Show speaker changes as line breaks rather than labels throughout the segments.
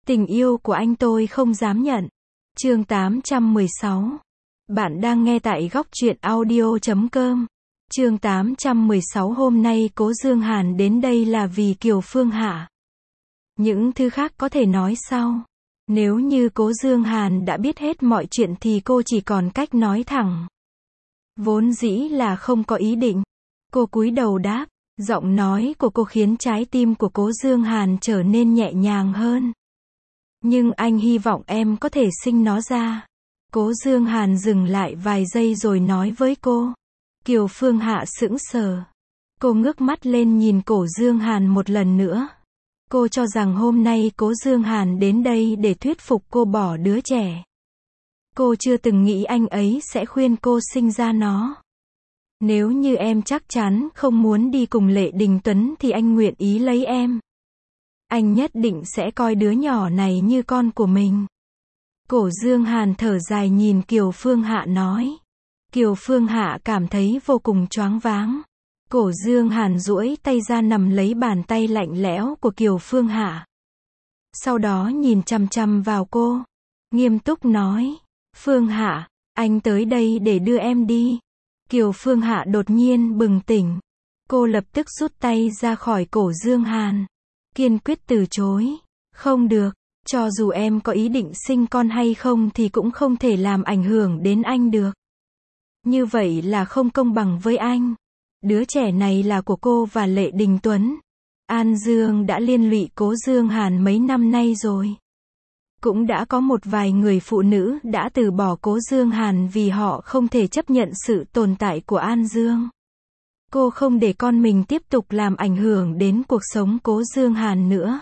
Tình yêu của anh tôi không dám nhận. Chương 816. Bạn đang nghe tại góc truyện audio.com. Chương 816. Hôm nay Cố Dương Hàn đến đây là vì Kiều Phương Hạ. Những thứ khác có thể nói sau. Nếu như Cố Dương Hàn đã biết hết mọi chuyện thì cô chỉ còn cách nói thẳng. Vốn dĩ là không có ý định. Cô cúi đầu đáp. Giọng nói của cô khiến trái tim của Cố Dương Hàn trở nên nhẹ nhàng hơn. Nhưng anh hy vọng em có thể sinh nó ra. Cố Dương Hàn dừng lại vài giây rồi nói với cô. Kiều Phương Hạ sững sờ. Cô ngước mắt lên nhìn Cố Dương Hàn một lần nữa. Cô cho rằng hôm nay Cố Dương Hàn đến đây để thuyết phục cô bỏ đứa trẻ. Cô chưa từng nghĩ anh ấy sẽ khuyên cô sinh ra nó. Nếu như em chắc chắn không muốn đi cùng Lệ Đình Tuấn thì anh nguyện ý lấy em. Anh nhất định sẽ coi đứa nhỏ này như con của mình. Cố Dương Hàn thở dài nhìn Kiều Phương Hạ nói. Kiều Phương Hạ cảm thấy vô cùng choáng váng. Cố Dương Hàn duỗi tay ra nắm lấy bàn tay lạnh lẽo của Kiều Phương Hạ. Sau đó nhìn chằm chằm vào cô. Nghiêm túc nói. Phương Hạ, anh tới đây để đưa em đi. Kiều Phương Hạ đột nhiên bừng tỉnh. Cô lập tức rút tay ra khỏi Cố Dương Hàn. Kiên quyết từ chối. Không được, cho dù em có ý định sinh con hay không thì cũng không thể làm ảnh hưởng đến anh được. Như vậy là không công bằng với anh. Đứa trẻ này là của cô và Lệ Đình Tuấn. An Dương đã liên lụy Cố Dương Hàn mấy năm nay rồi. Cũng đã có một vài người phụ nữ đã từ bỏ Cố Dương Hàn vì họ không thể chấp nhận sự tồn tại của An Dương. Cô không để con mình tiếp tục làm ảnh hưởng đến cuộc sống Cố Dương Hàn nữa.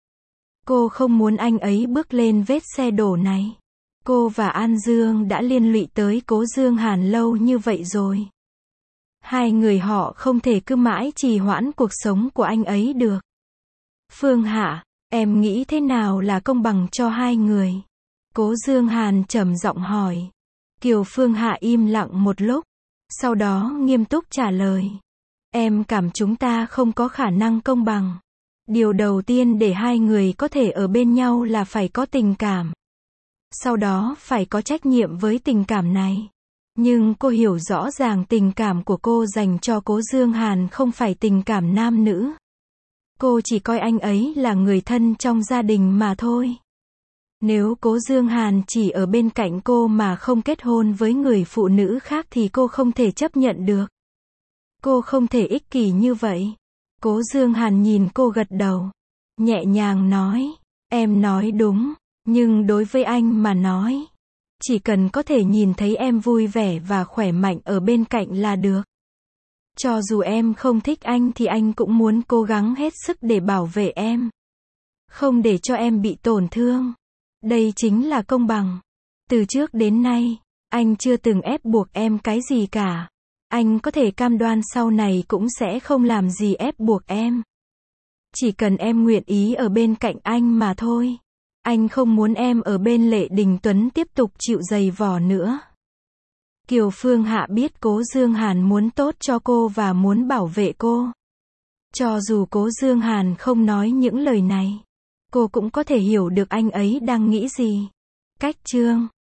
Cô không muốn anh ấy bước lên vết xe đổ này. Cô và An Dương đã liên lụy tới Cố Dương Hàn lâu như vậy rồi. Hai người họ không thể cứ mãi trì hoãn cuộc sống của anh ấy được. Phương Hạ, em nghĩ thế nào là công bằng cho hai người? Cố Dương Hàn trầm giọng hỏi. Kiều Phương Hạ im lặng một lúc. Sau đó nghiêm túc trả lời. Em cảm chúng ta không có khả năng công bằng. Điều đầu tiên để hai người có thể ở bên nhau là phải có tình cảm. Sau đó phải có trách nhiệm với tình cảm này. Nhưng cô hiểu rõ ràng tình cảm của cô dành cho Cố Dương Hàn không phải tình cảm nam nữ. Cô chỉ coi anh ấy là người thân trong gia đình mà thôi. Nếu Cố Dương Hàn chỉ ở bên cạnh cô mà không kết hôn với người phụ nữ khác thì cô không thể chấp nhận được. Cô không thể ích kỷ như vậy. Cố Dương Hàn nhìn cô gật đầu. Nhẹ nhàng nói. Em nói đúng. Nhưng đối với anh mà nói. Chỉ cần có thể nhìn thấy em vui vẻ và khỏe mạnh ở bên cạnh là được. Cho dù em không thích anh thì anh cũng muốn cố gắng hết sức để bảo vệ em. Không để cho em bị tổn thương. Đây chính là công bằng. Từ trước đến nay, anh chưa từng ép buộc em cái gì cả. Anh có thể cam đoan sau này cũng sẽ không làm gì ép buộc em. Chỉ cần em nguyện ý ở bên cạnh anh mà thôi. Anh không muốn em ở bên Lệ Đình Tuấn tiếp tục chịu giày vò nữa. Kiều Phương Hạ biết Cố Dương Hàn muốn tốt cho cô và muốn bảo vệ cô. Cho dù Cố Dương Hàn không nói những lời này, cô cũng có thể hiểu được anh ấy đang nghĩ gì. Cách chương